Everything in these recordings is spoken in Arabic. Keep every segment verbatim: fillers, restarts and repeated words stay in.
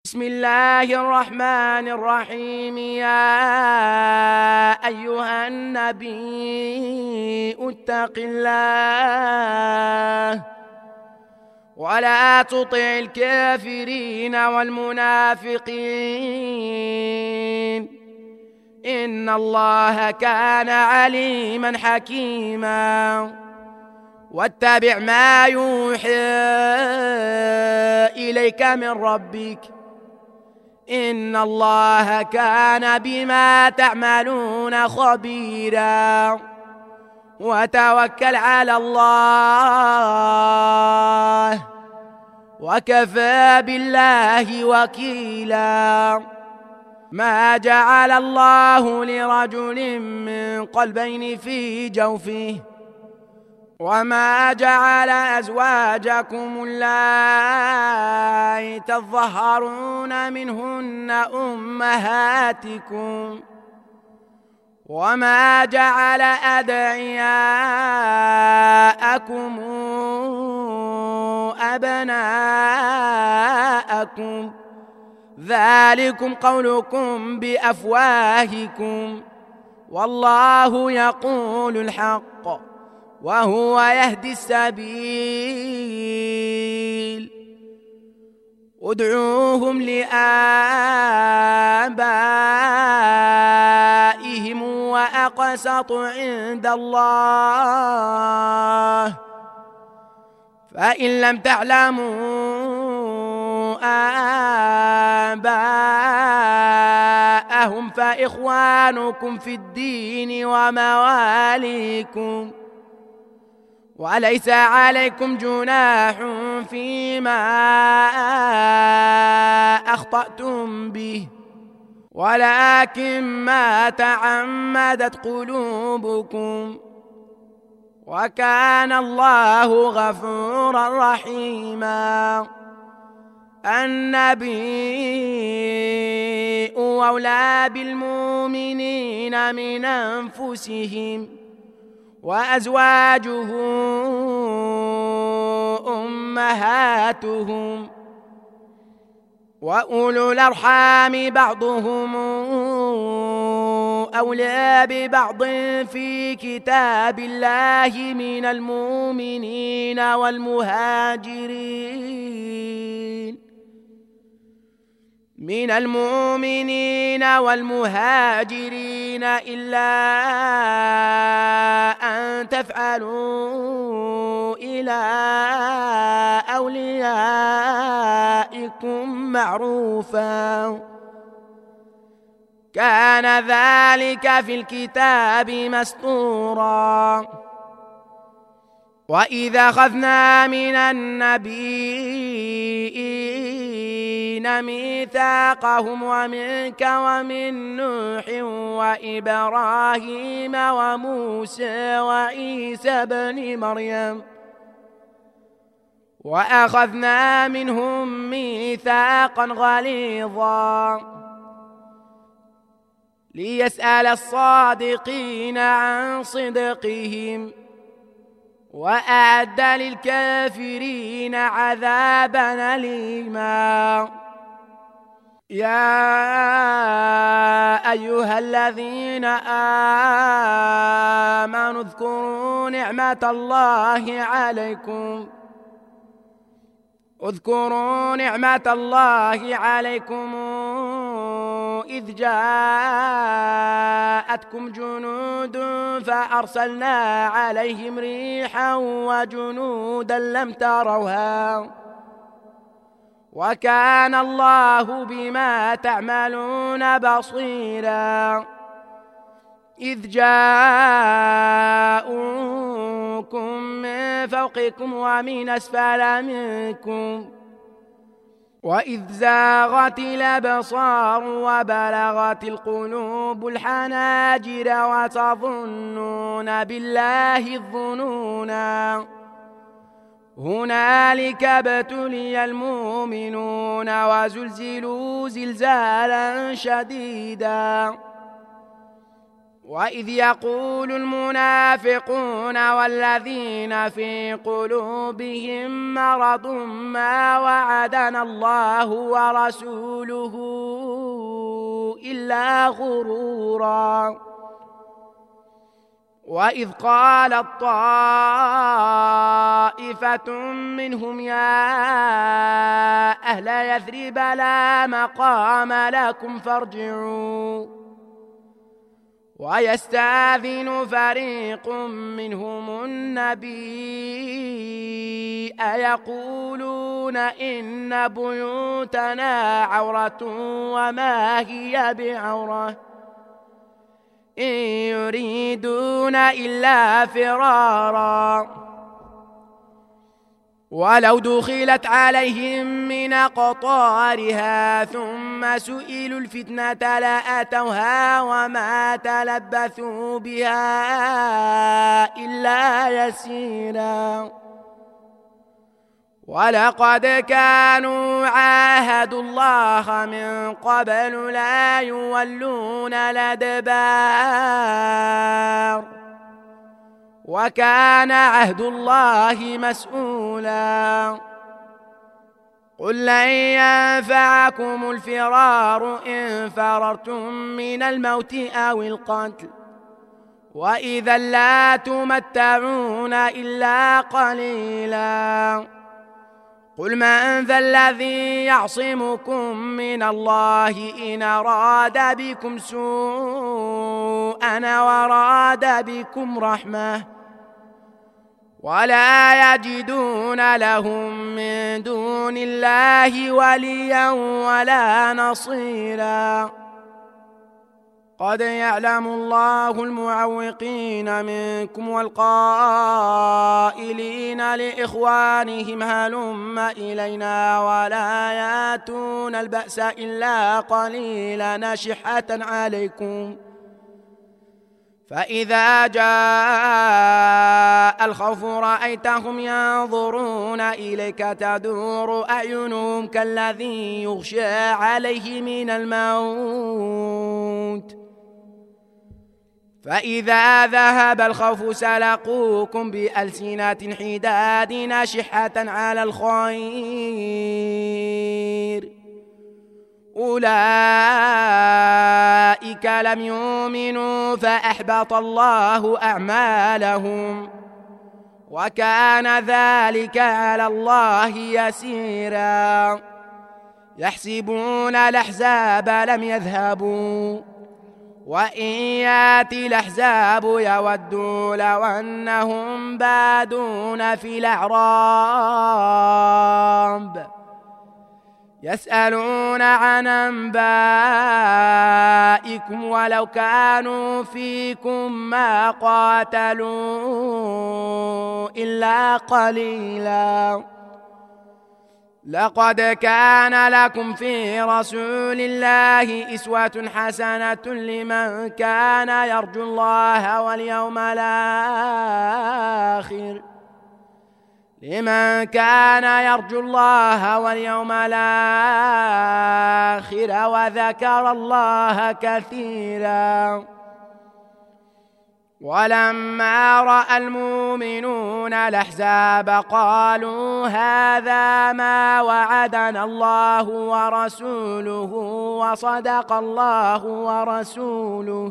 بسم الله الرحمن الرحيم. يا أيها النبي اتق الله ولا تطع الكافرين والمنافقين إن الله كان عليما حكيما. واتبع ما يوحى إليك من ربك إن الله كان بما تعملون خبيرا. وتوكل على الله وكفى بالله وكيلا. ما جعل الله لرجل من قلبين في جوفه وما جعل أزواجكم اللائي تظهرون منهن أمهاتكم وما جعل أدعياءكم أبناءكم ذلكم قولكم بأفواهكم والله يقول الحق وهو يهدي السبيل. ادعوهم لآبائهم وأقسط عند الله فإن لم تعلموا آباءهم فإخوانكم في الدين ومواليكم وليس عليكم جناح فيما أخطأتم به ولكن ما تعمدت قلوبكم وكان الله غفورا رحيما. النبي أولى بالمؤمنين من أنفسهم وأزواجه أمهاتهم وأولو الأرحام بعضهم أولى ببعض في كتاب الله من المؤمنين والمهاجرين من المؤمنين والمهاجرين إلا أن تفعلوا إلى أوليائكم معروفا كان ذلك في الكتاب مسطورا. وإذا أخذنا من النبيين ميثاقهم ومنك ومن نوح وإبراهيم وموسى وعيسى بن مريم وأخذنا منهم ميثاقا غليظا ليسأل الصادقين عن صدقهم وأعد للكافرين عذابا أليما. يا أيها الذين آمنوا اذكروا نعمة الله عليكم اذكروا نعمة الله عليكم إذ جاءتكم جنود فأرسلنا عليهم ريحا وجنودا لم تروها وكان الله بما تعملون بصيرا. إذ جاءوكم من فوقكم ومن أسفل منكم وإذ زاغت الأبصار وبلغت القلوب الحناجر وتظنون بالله الظنونا هنالك ابتلي المؤمنون وزلزلوا زلزالا شديدا وإذ يقول المنافقون والذين في قلوبهم مرض ما وعدنا الله ورسوله إلا غرورا وإذ قالت طائفة منهم يا أهل يثرب لا مقام لكم فارجعوا ويستأذن فريق منهم النبي يقولون إن بيوتنا عورة وما هي بعورة إن يريدون إلا فرارا ولو دخلت عليهم من أقطارها ثم سئلوا الفتنة لأتوها وما تلبثوا بها إلا يسيرا ولقد كانوا عاهدوا الله من قبل لا يولون الأدبار وكان عهد الله مسؤولا قل لن ينفعكم الفرار إن فررتم من الموت أو القتل وإذا لا تمتعون إلا قليلا قل من ذا الذي يعصمكم من الله إن أراد بكم سوءا وراد بكم رحمة ولا يجدون لهم من دون الله وليا ولا نصيرا قد يعلم الله المعوقين منكم والقائلين لإخوانهم هلم إلينا ولا ياتون البأس إلا قليلا نشحة عليكم فإذا جاء الخوف رأيتهم ينظرون إليك تدور أعينهم كالذي يغشى عليه من الموت فإذا ذهب الخوف سلقوكم بألسنة حداد نشحة على الخير أولئك لم يؤمنوا فأحبط الله أعمالهم وكان ذلك على الله يسيرا يحسبون الأحزاب لم يذهبوا وإن ياتي الأحزاب يودوا لو أنهم بادون في الأعراب يسألون عن أنبائكم ولو كانوا فيكم ما قاتلوا إلا قليلا لقد كان لكم في رسول الله أسوة حسنة لمن كان يرجو الله واليوم الآخر لمن كان يرجو الله واليوم الآخر وذكر الله كثيرا ولما رأى المؤمنون الأحزاب قالوا هذا ما وعدنا الله ورسوله وصدق الله ورسوله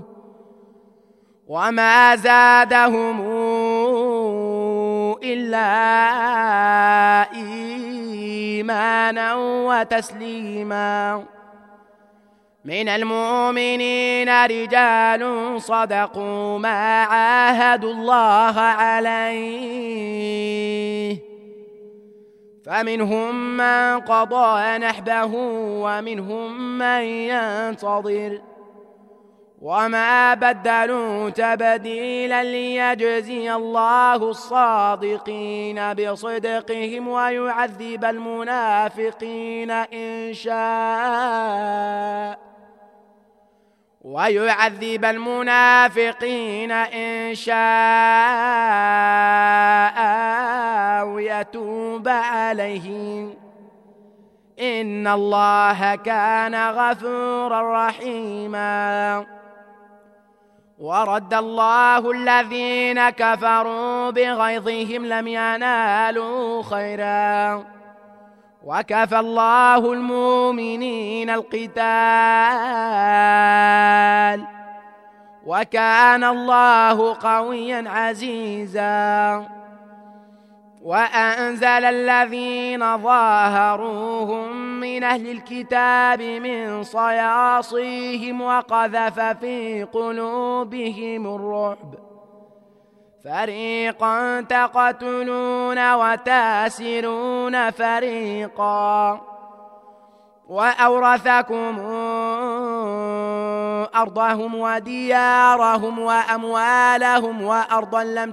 وما زادهم إلا إيمانا وتسليما من المؤمنين رجال صدقوا ما عاهدوا الله عليه فمنهم من قضى نحبه ومنهم من ينتظر وما بدلوا تبديلا ليجزي الله الصادقين بصدقهم ويعذب المنافقين إن شاء ويعذب المنافقين إن شاء ويتوب عليهم إن الله كان غفورا رحيما ورد الله الذين كفروا بغيظهم لم ينالوا خيرا وكفى الله المؤمنين القتال وكان الله قويا عزيزا وأنزل الذين ظاهروهم من أهل الكتاب من صياصيهم وقذف في قلوبهم الرعب فريقا تقتلون وتاسرون فريقا وأورثكم أرضهم وديارهم وأموالهم وأرضا لم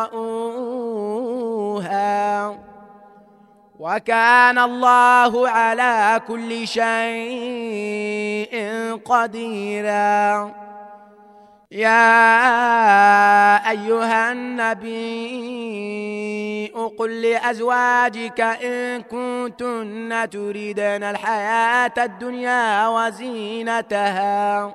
تطئوها وكان الله على كل شيء قديرا. يا أيها النبي قل لأزواجك إن كنتن تريدن الحياة الدنيا وزينتها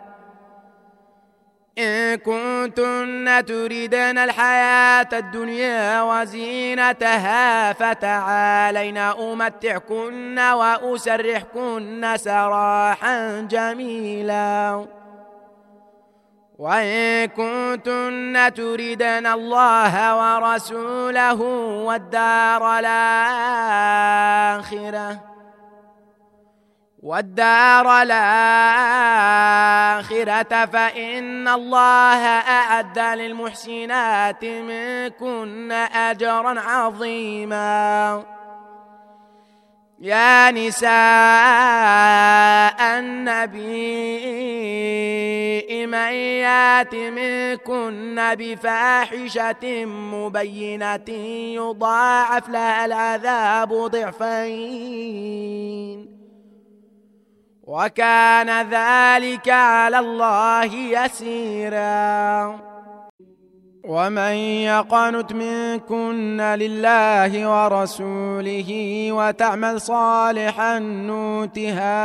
إن كنتن تريدن الحياة الدنيا وزينتها فتعالين أمتعكن وأسرحكن سراحا جميلا وإن كنتن تريدن الله ورسوله والدار الآخرة والدار الآخرة فإن الله أعد للمحسنات منكن أجرا عظيما. يا نساء النبي من يات منكن بفاحشة مبينة يضاعف لها العذاب ضعفين وكان ذلك على الله يسيرا. ومن يقنت منكن لله ورسوله وتعمل صالحا نؤتها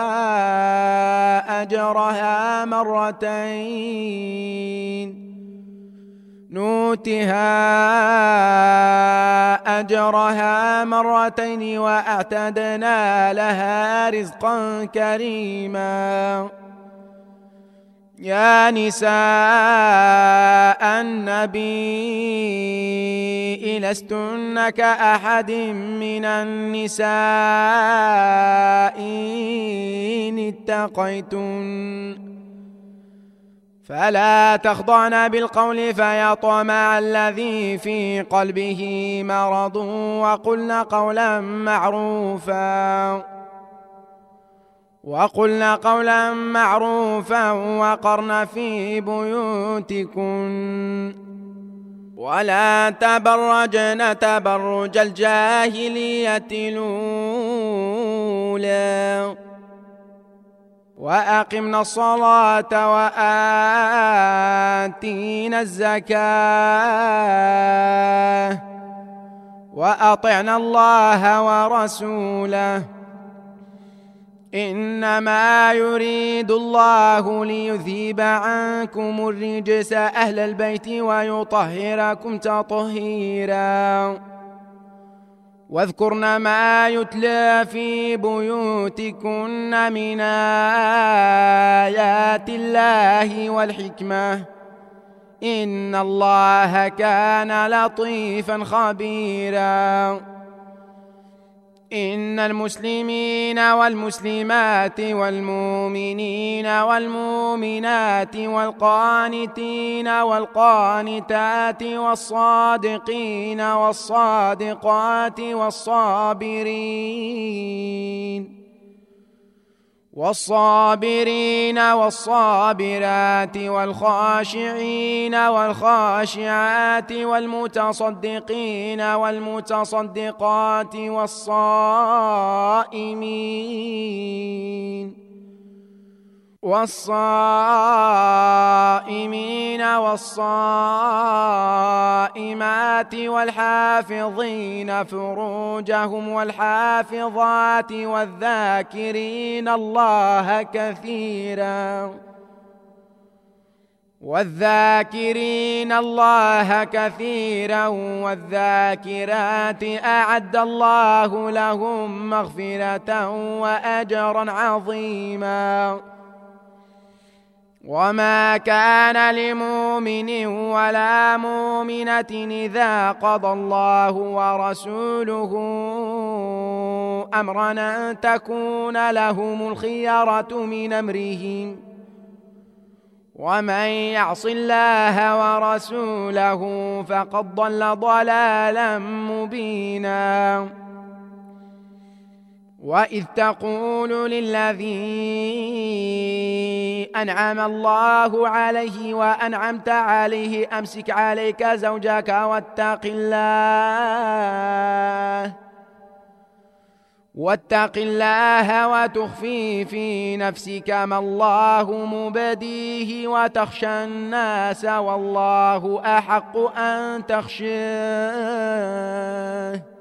أجرها مرتين نؤتها أجرها مرتين وأعتدنا لها رزقا كريما. يا نساء النبي لستن كأحد من النساء إن اتقيتن فلا تخضعن بالقول فيطمع الذي في قلبه مرض وقلن قولا معروفا وقلن قولا معروفا وقرن في بيوتكن ولا تبرجن تبرج الجاهلية الأولى وأقمنا الصلاة وآتينا الزكاة وأطعنا الله ورسوله إنما يريد الله ليذهب عنكم الرجس أهل البيت ويطهركم تطهيرا. واذكرن ما يتلى في بيوتكن من آيات الله والحكمة إن الله كان لطيفا خبيرا. إن المسلمين والمسلمات والمؤمنين والمؤمنات والقانتين والقانتات والصادقين والصادقات والصابرين والصابرين والصابرات والخاشعين والخاشعات والمتصدقين والمتصدقات والصائمين والصائمين والصائمات والحافظين فروجهم والحافظات والذاكرين الله كثيرا والذاكرين الله كثيرا والذاكرات أعد الله لهم مغفرة وأجرا عظيما. وما كان لمؤمن ولا مؤمنة إذا قضى الله ورسوله أمرا أن تكون لهم الخيرة من أمرهم ومن يعص الله ورسوله فقد ضل ضلالا مبينا. وإذ تقول للذي أنعم الله عليه وأنعمت عليه أمسك عليك زوجك واتق الله واتق الله وتخفي في نفسك ما الله مبديه وتخشى الناس والله أحق أن تخشاه.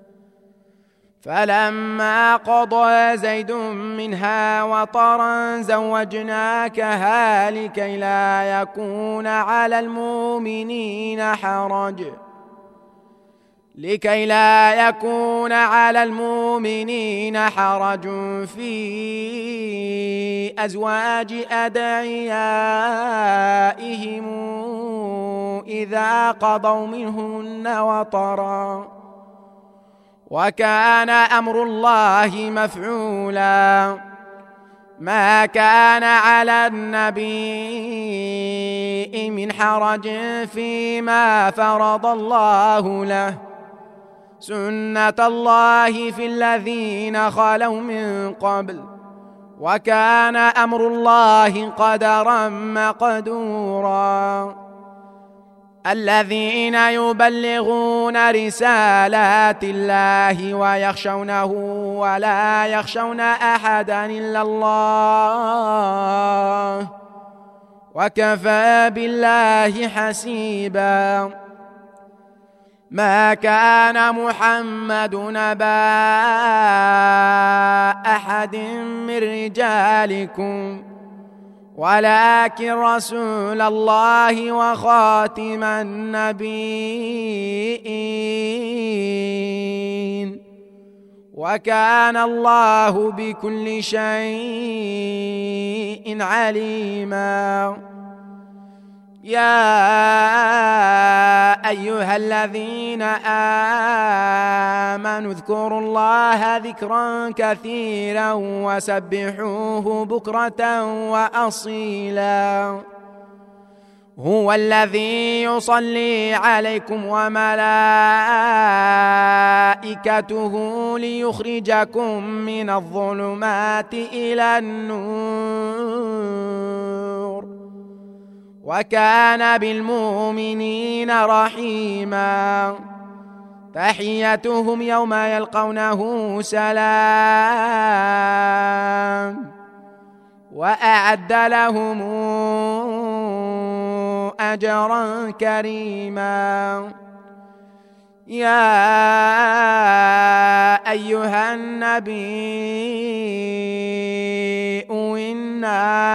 فلما قضى زيد منها وطرا زوجناكها لكي لا يكون على المؤمنين حرج لكي لا يكون على المؤمنين حرج في أزواج أدعيائهم إذا قضوا منهن وطرا وكان أمر الله مفعولا. ما كان على النبي من حرج فيما فرض الله له سنة الله في الذين خلوا من قبل وكان أمر الله قدرا مقدورا. الذين يبلغون رسالات الله ويخشونه ولا يخشون أحدا إلا الله وكفى بالله حسيبا. ما كان محمد نبا أحد من رجالكم ولكن رسول الله وخاتم النبيين وكان الله بكل شيء عليما. يا أيها الذين آمنوا اذكروا الله ذكرا كثيرا وسبحوه بكرة وأصيلا. هو الذي يصلي عليكم وملائكته ليخرجكم من الظلمات إلى النور وكان بالمؤمنين رحيما. تحيتهم يوم يلقونه سلام وأعد لهم أجرا كريما. يا أيها النبي إنا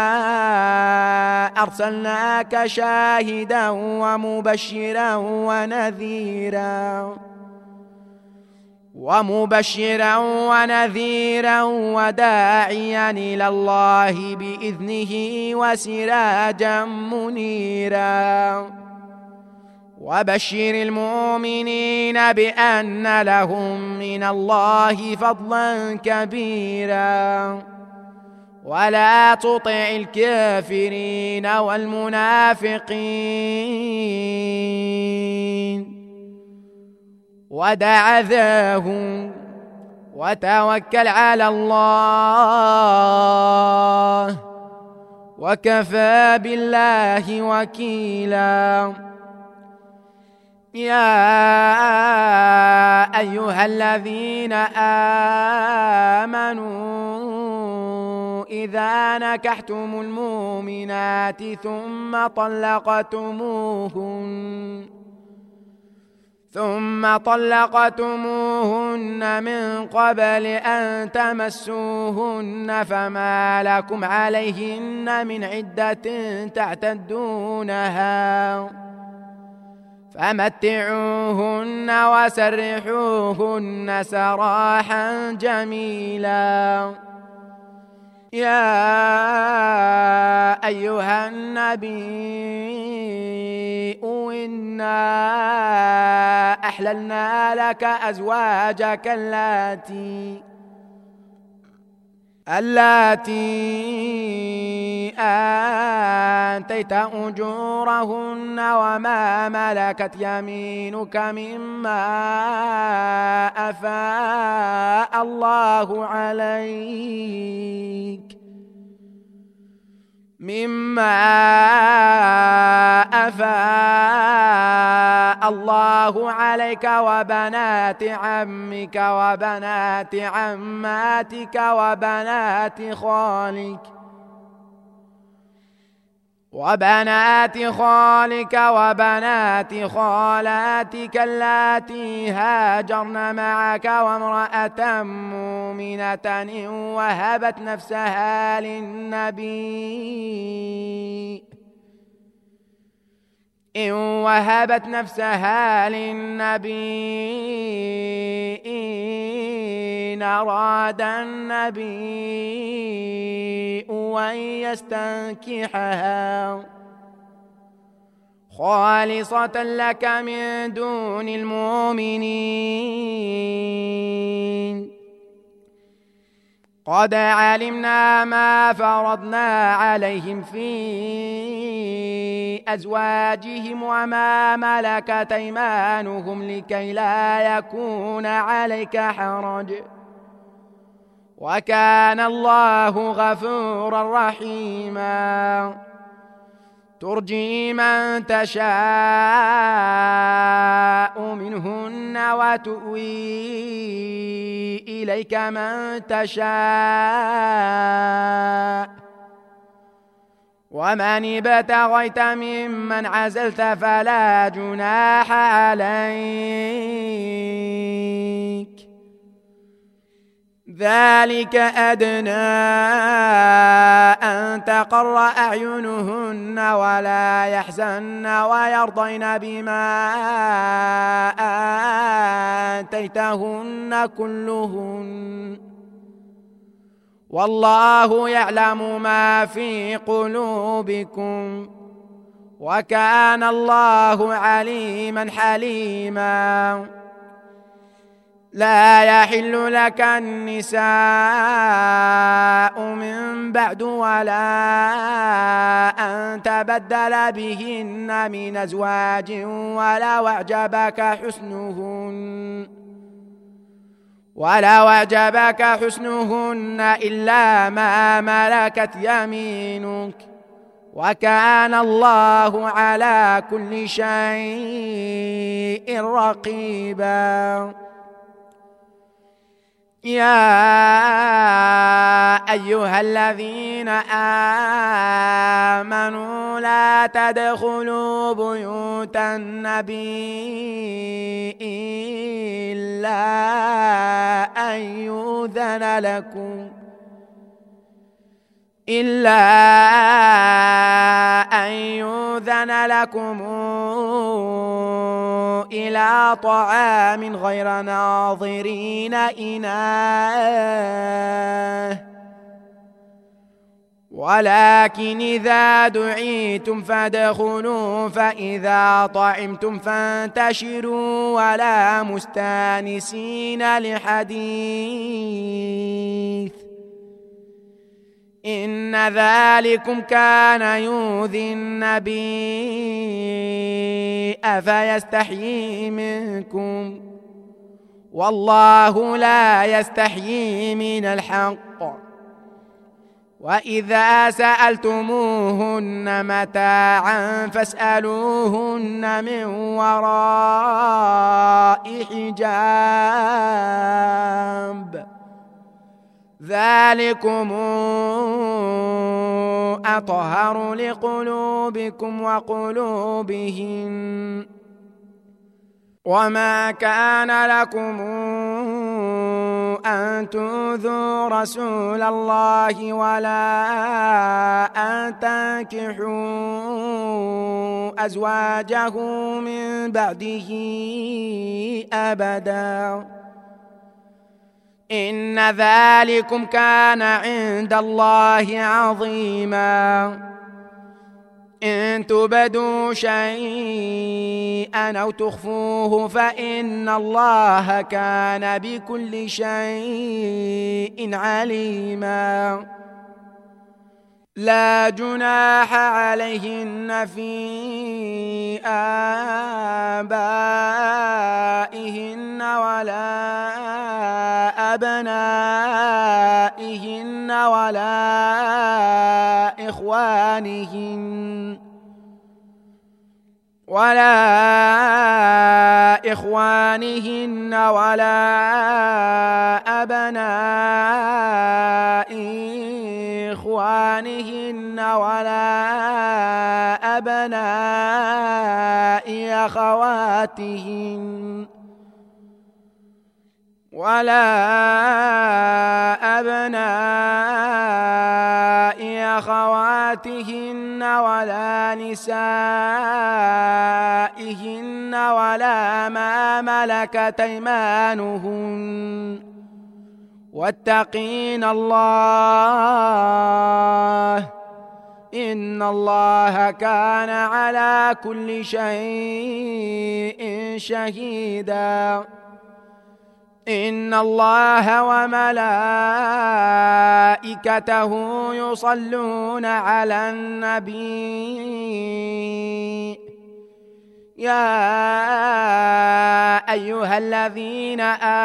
أرسلناك شاهدا ومبشرا ونذيرا ومبشرا ونذيرا وداعيا إلى الله بإذنه وسراجا منيرا. وبشر المؤمنين بأن لهم من الله فضلا كبيرا. ولا تطع الكافرين والمنافقين ودع ذاهم وتوكل على الله وكفى بالله وكيلا. يا أيها الذين آمنوا إذا نكحتم المؤمنات ثم طلقتموهن ثم طلقتموهن من قبل أن تمسوهن فما لكم عليهن من عدة تعتدونها فمتعوهن وسرحوهن سراحا جميلا. يا أيها النبي إنا أحللنا لك أزواجك اللاتي اللاتي آتيت أجورهن وما ملكت يمينك مما أفاء الله عليك مما أفاء الله عليك وبنات عمك وبنات عماتك وبنات خالك وبنات خالك وبنات خالاتك اللاتي هاجرن معك وامرأة مؤمنة وهبت نفسها للنبي إن وهبت نفسها للنبي إن أراد النبي أن يستنكحها خالصة لك من دون المؤمنين. قد علمنا ما فرضنا عليهم في أزواجهم وما ملكت أيمانهم لكي لا يكون عليك حرج وكان الله غفورا رحيما. ترجي من تشاء منهن وتؤوي إليك من تشاء ومن ابتغيت ممن عزلت فلا جناح عليك ذلك أدنى أن تقر أعينهن ولا يحزن ويرضين بما آتيتهن كلهن والله يعلم ما في قلوبكم وكان الله عليما حليما. لا يحل لك النساء من بعد ولا أن تبدل بهن من أزواج ولو أعجبك حسنهن ولو أعجبك حسنهن إلا ما ملكت يمينك وكان الله على كل شيء رقيبا. يا أيها الذين آمنوا لا تدخلوا بيوت النبي إلا أن يؤذن لكم إلا أن يؤذن لكم إلى طعام غير ناظرين إناه ولكن إذا دعيتم فادخلوا فإذا طعمتم فانتشروا ولا مستانسين لحديث إن ذلكم كان يؤذي النبي أفيستحيي منكم والله لا يستحيي من الحق. وإذا سألتموهن متاعا فاسألوهن من وراء حجاب ذلكم أطهر لقلوبكم وقلوبهم وما كان لكم أن تؤذوا رسول الله ولا أن تنكحوا أزواجه من بعده أبدا إن ذلكم كان عند الله عظيما إن تبدوا شيئا أو تخفوه فإن الله كان بكل شيء عليما لا جناح عليهن في آبائهن ولا أبنائهن ولا إخوانهن ولا إخوانهن ولا أبناء إخوانهن ولا أبناء أخواتهن ولا أبناء أخواتهن ولا نسائهن ولا ما ملكت أيمانهن واتقين الله إن الله كان على كل شيء شهيدا إن الله وملائكته يصلون على النبي يا أيها الذين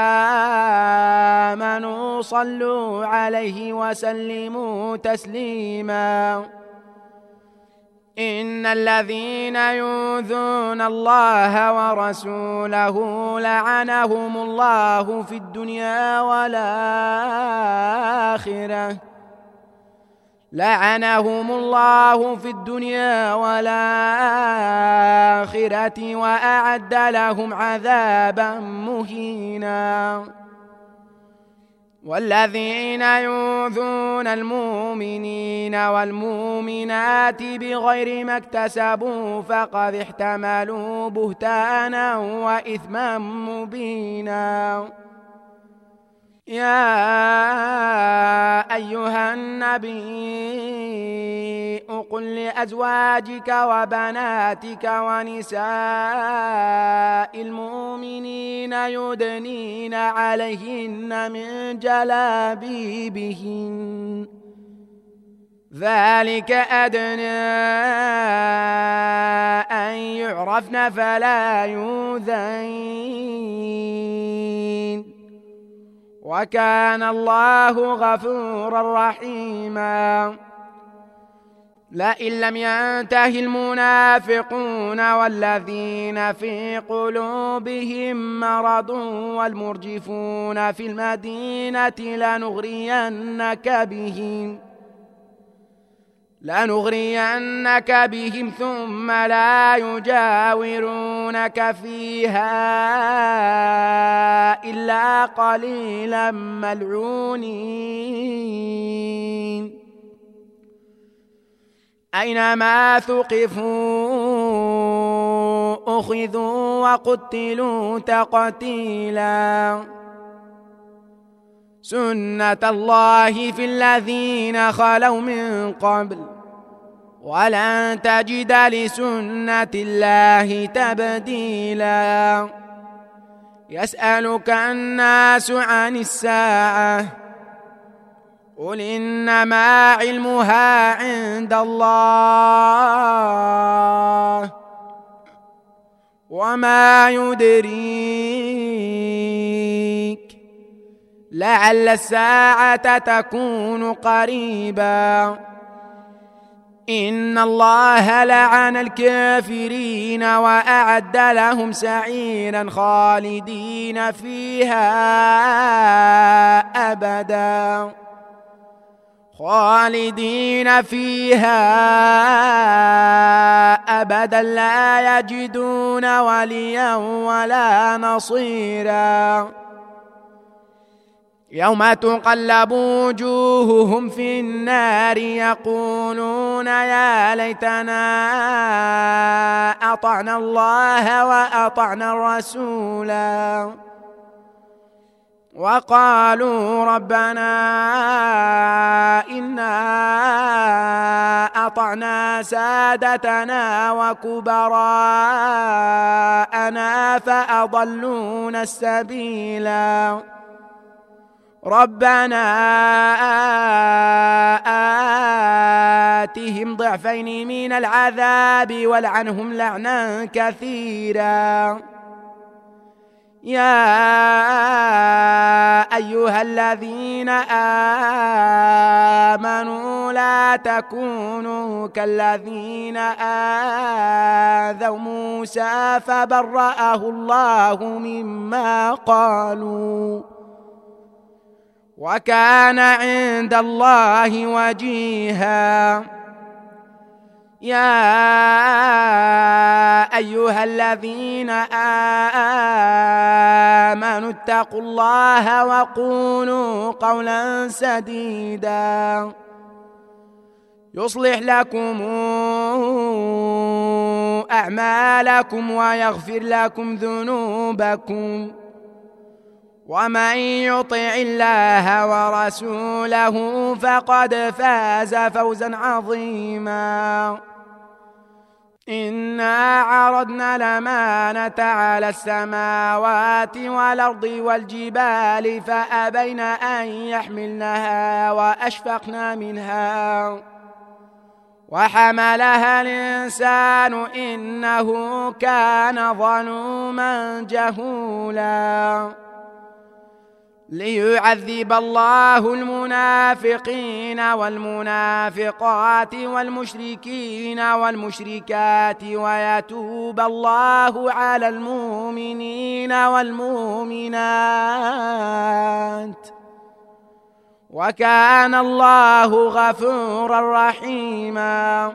آمنوا صلوا عليه وسلموا تسليما إن الذين يؤذون الله ورسوله لعنهم الله في الدنيا والآخرة لعنهم الله في الدنيا والآخرة وأعد لهم عذابا مهينا والذين يؤذون المؤمنين والمؤمنات بغير ما اكتسبوا فقد احتملوا بهتانا وإثما مبينا يا أيها النبي قل لأزواجك وبناتك ونساء المؤمنين يدنين عليهن من جلابيبهن ذلك أدنى أن يعرفن فلا يؤذين وكان الله غفورا رحيما لئن لم ينته المنافقون والذين في قلوبهم مرض والمرجفون في المدينة لنغرينك بهم لنغرينك بهم ثم لا يجاورونك فيها إلا قليلا ملعونين أينما ثقفوا أخذوا وقتلوا تقتيلا سنة الله في الذين خلوا من قبل ولن تجد لسنة الله تبديلا يسألك الناس عن الساعة قل إنما علمها عند الله وما يدريك لعل الساعة تكون قريبا إن الله لعن الكافرين وأعد لهم سعيرا خالدين فيها أبدا خالدين فيها أبدا لا يجدون وليا ولا نصيرا يوم تقلب وجوههم في النار يقولون يا ليتنا أطعنا الله وأطعنا الرسولا وقالوا ربنا إنا أطعنا سادتنا وكبراءنا فأضلونا السبيلا ربنا آتهم ضعفين من العذاب والعنهم لعنا كثيرا يا أيها الذين آمنوا لا تكونوا كالذين آذوا موسى فبرأه الله مما قالوا وكان عند الله وجيها يا أيها الذين آمنوا اتقوا الله وقولوا قولا سديدا يصلح لكم أعمالكم ويغفر لكم ذنوبكم ومن يطع الله ورسوله فقد فاز فوزا عظيما إنا عرضنا الأمانة على السماوات والأرض والجبال فأبين أن يحملنها وأشفقن منها وحملها الإنسان إنه كان ظلوما جهولا ليعذب الله المنافقين والمنافقات والمشركين والمشركات ويتوب الله على المؤمنين والمؤمنات وكان الله غفورا رحيما